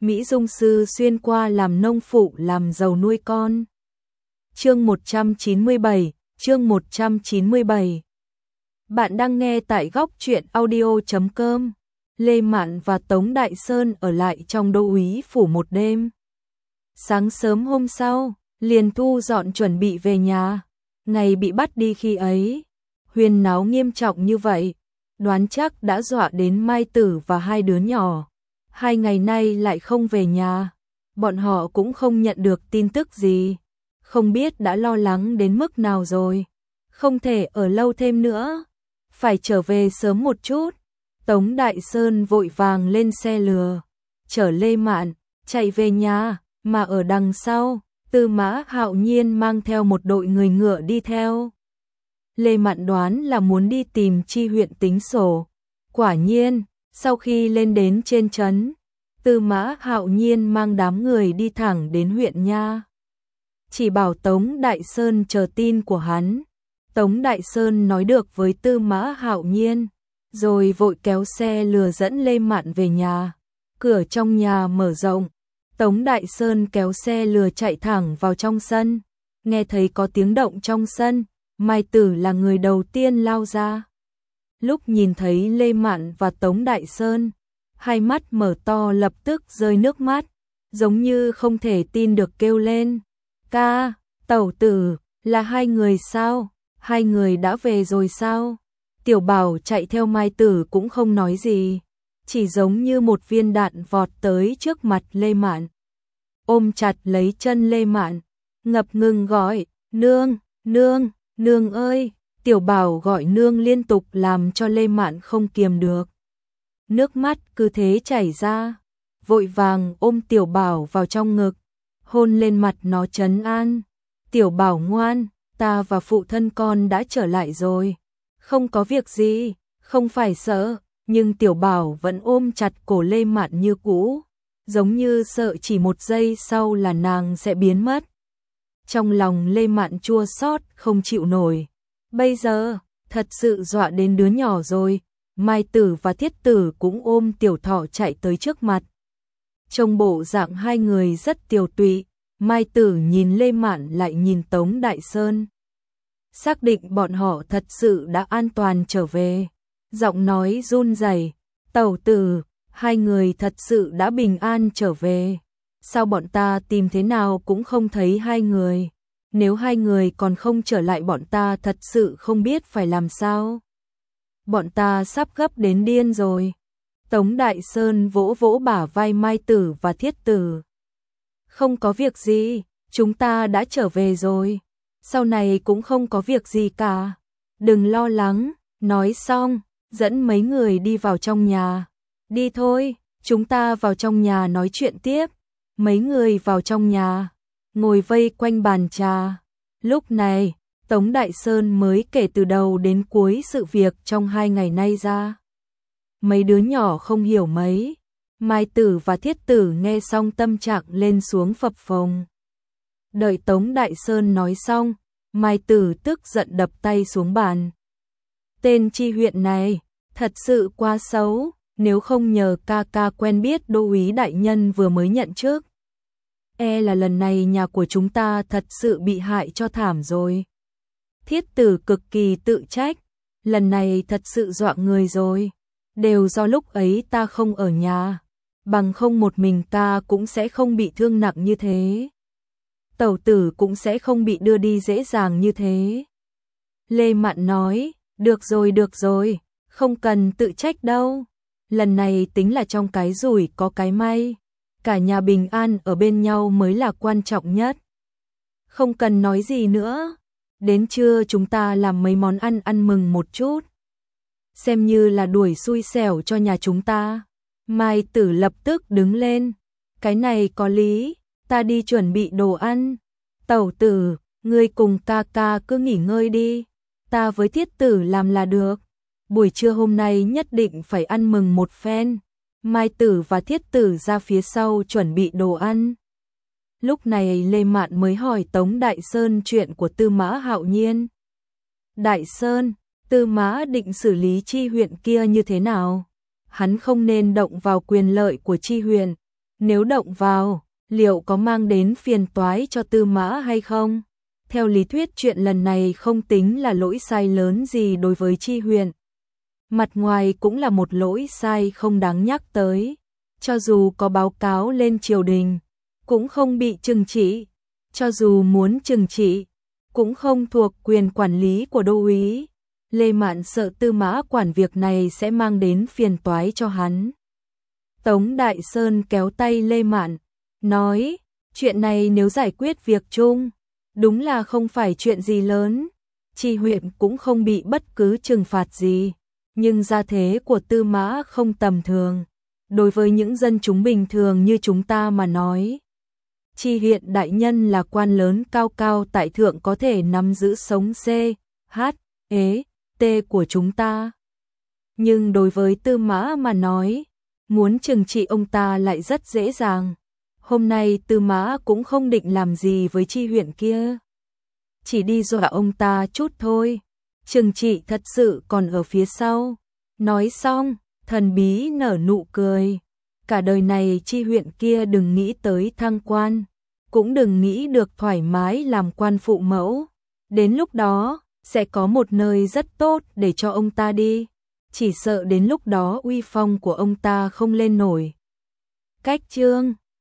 Mỹ Dung sư xuyên qua làm nông phụ làm giàu nuôi con. Chương 197, chương 197. Bạn đang nghe tại góc truyện audio.com. Lê Mạn và Tống Đại Sơn ở lại trong Đô úy phủ một đêm. Sáng sớm hôm sau, liền thu dọn chuẩn bị về nhà. Ngày bị bắt đi khi ấy, huyên náo nghiêm trọng như vậy, đoán chắc đã dọa đến Mai Tử và hai đứa nhỏ. 2 ngày nay lại không về nhà, bọn họ cũng không nhận được tin tức gì, không biết đã lo lắng đến mức nào rồi. Không thể ở lâu thêm nữa, phải trở về sớm một chút. Tống Đại Sơn vội vàng lên xe lừa, chở Lê Mạn, chạy về nhà, mà ở đằng sau, Tư Mã Hạo Nhiên mang theo một đội người ngựa đi theo. Lê Mạn đoán là muốn đi tìm Chi huyện tính sổ. Quả nhiên, sau khi lên đến trên trấn, Tư Mã Hạo Nhiên mang đám người đi thẳng đến huyện nha. Chỉ bảo Tống Đại Sơn chờ tin của hắn. Tống Đại Sơn nói được với Tư Mã Hạo Nhiên, rồi vội kéo xe lừa dẫn Lê Mạn về nhà. Cửa trong nhà mở rộng, Tống Đại Sơn kéo xe lừa chạy thẳng vào trong sân. Nghe thấy có tiếng động trong sân, Mai Tử là người đầu tiên lao ra. Lúc nhìn thấy Lê Mạn và Tống Đại Sơn, hai mắt mở to lập tức rơi nước mắt, giống như không thể tin được kêu lên. Ca, tẩu tử, là hai người sao? Hai người đã về rồi sao? Tiểu Bảo chạy theo Mai Tử cũng không nói gì, chỉ giống như một viên đạn vọt tới trước mặt Lê Mạn. Ôm chặt lấy chân Lê Mạn, ngập ngừng gọi, nương, nương, nương ơi. Tiểu Bảo gọi nương liên tục làm cho Lê Mạn không kiềm được. Nước mắt cứ thế chảy ra, vội vàng ôm Tiểu Bảo vào trong ngực, hôn lên mặt nó trấn an. Tiểu Bảo ngoan, ta và phụ thân con đã trở lại rồi, không có việc gì, không phải sợ. Nhưng Tiểu Bảo vẫn ôm chặt cổ Lê Mạn như cũ, giống như sợ chỉ một giây sau là nàng sẽ biến mất. Trong lòng Lê Mạn chua xót không chịu nổi. Bây giờ, thật sự dọa đến đứa nhỏ rồi. Mai Tử và Thiết Tử cũng ôm Tiểu Thọ chạy tới trước mặt. Trông bộ dạng hai người rất tiều tụy, Mai Tử nhìn Lê Mạn lại nhìn Tống Đại Sơn. Xác định bọn họ thật sự đã an toàn trở về. Giọng nói run rẩy, tẩu tử, hai người thật sự đã bình an trở về. Sao bọn ta tìm thế nào cũng không thấy hai người. Nếu hai người còn không trở lại bọn ta thật sự không biết phải làm sao. Bọn ta sắp gấp đến điên rồi. Tống Đại Sơn vỗ vỗ bả vai Mai Tử và Thiết Tử. Không có việc gì, chúng ta đã trở về rồi. Sau này cũng không có việc gì cả. Đừng lo lắng, nói xong, dẫn mấy người đi vào trong nhà. Đi thôi, chúng ta vào trong nhà nói chuyện tiếp. Mấy người vào trong nhà, ngồi vây quanh bàn trà. Lúc này, Tống Đại Sơn mới kể từ đầu đến cuối sự việc trong 2 ngày nay ra. Mấy đứa nhỏ không hiểu mấy. Mai Tử và Thiết Tử nghe xong tâm trạng lên xuống phập phồng. Đợi Tống Đại Sơn nói xong, Mai Tử tức giận đập tay xuống bàn. Tên Chi huyện này, thật sự quá xấu, nếu không nhờ ca ca quen biết đô úy đại nhân vừa mới nhận chức. Là lần này nhà của chúng ta thật sự bị hại cho thảm rồi. Thiết Tử cực kỳ tự trách, lần này thật sự dọa người rồi. Đều do lúc ấy ta không ở nhà, bằng không một mình ta cũng sẽ không bị thương nặng như thế. Tẩu tử cũng sẽ không bị đưa đi dễ dàng như thế. Lê Mạn nói, được rồi, không cần tự trách đâu. Lần này tính là trong cái rủi có cái may. Cả nhà bình an ở bên nhau mới là quan trọng nhất. Không cần nói gì nữa. Đến trưa chúng ta làm mấy món ăn mừng một chút. Xem như là đuổi xui xẻo cho nhà chúng ta. Mai Tử lập tức đứng lên. Cái này có lý, ta đi chuẩn bị đồ ăn. Tẩu tử, ngươi cùng ca ca cứ nghỉ ngơi đi. Ta với Thiết Tử làm là được. Buổi trưa hôm nay nhất định phải ăn mừng một phen. Mai Tử và Thiết Tử ra phía sau chuẩn bị đồ ăn. Lúc này Lê Mạn mới hỏi Tống Đại Sơn chuyện của Tư Mã Hạo Nhiên. Đại Sơn, Tư Mã định xử lý Chi huyện kia như thế nào? Hắn không nên động vào quyền lợi của Chi huyện, Nếu động vào, liệu có mang đến phiền toái cho Tư Mã hay không? Theo lý thuyết chuyện lần này không tính là lỗi sai lớn gì đối với Chi huyện. Mặt ngoài cũng là một lỗi sai không đáng nhắc tới. Cho dù có báo cáo lên triều đình, cũng không bị trừng trị. Cho dù muốn trừng trị, cũng không thuộc quyền quản lý của đô úy. Lê Mạn sợ Tư Mã quản việc này sẽ mang đến phiền toái cho hắn. Tống Đại Sơn kéo tay Lê Mạn, nói, chuyện này nếu giải quyết việc chung, đúng là không phải chuyện gì lớn. Chi huyện cũng không bị bất cứ trừng phạt gì, nhưng gia thế của Tư Mã không tầm thường. Đối với những dân chúng bình thường như chúng ta mà nói, Chi huyện đại nhân là quan lớn cao cao tại thượng có thể nắm giữ sống C, H, E, T của chúng ta. Nhưng đối với Tư Mã mà nói, muốn trừng trị ông ta lại rất dễ dàng. Hôm nay Tư Mã cũng không định làm gì với Chi huyện kia, chỉ đi dọa ông ta chút thôi. Trừng trị thật sự còn ở phía sau. Nói xong, thần bí nở nụ cười. Cả đời này Chi huyện kia đừng nghĩ tới thăng quan, cũng đừng nghĩ được thoải mái làm quan phụ mẫu. Đến lúc đó, sẽ có một nơi rất tốt để cho ông ta đi. Chỉ sợ đến lúc đó uy phong của ông ta không lên nổi. Cách chương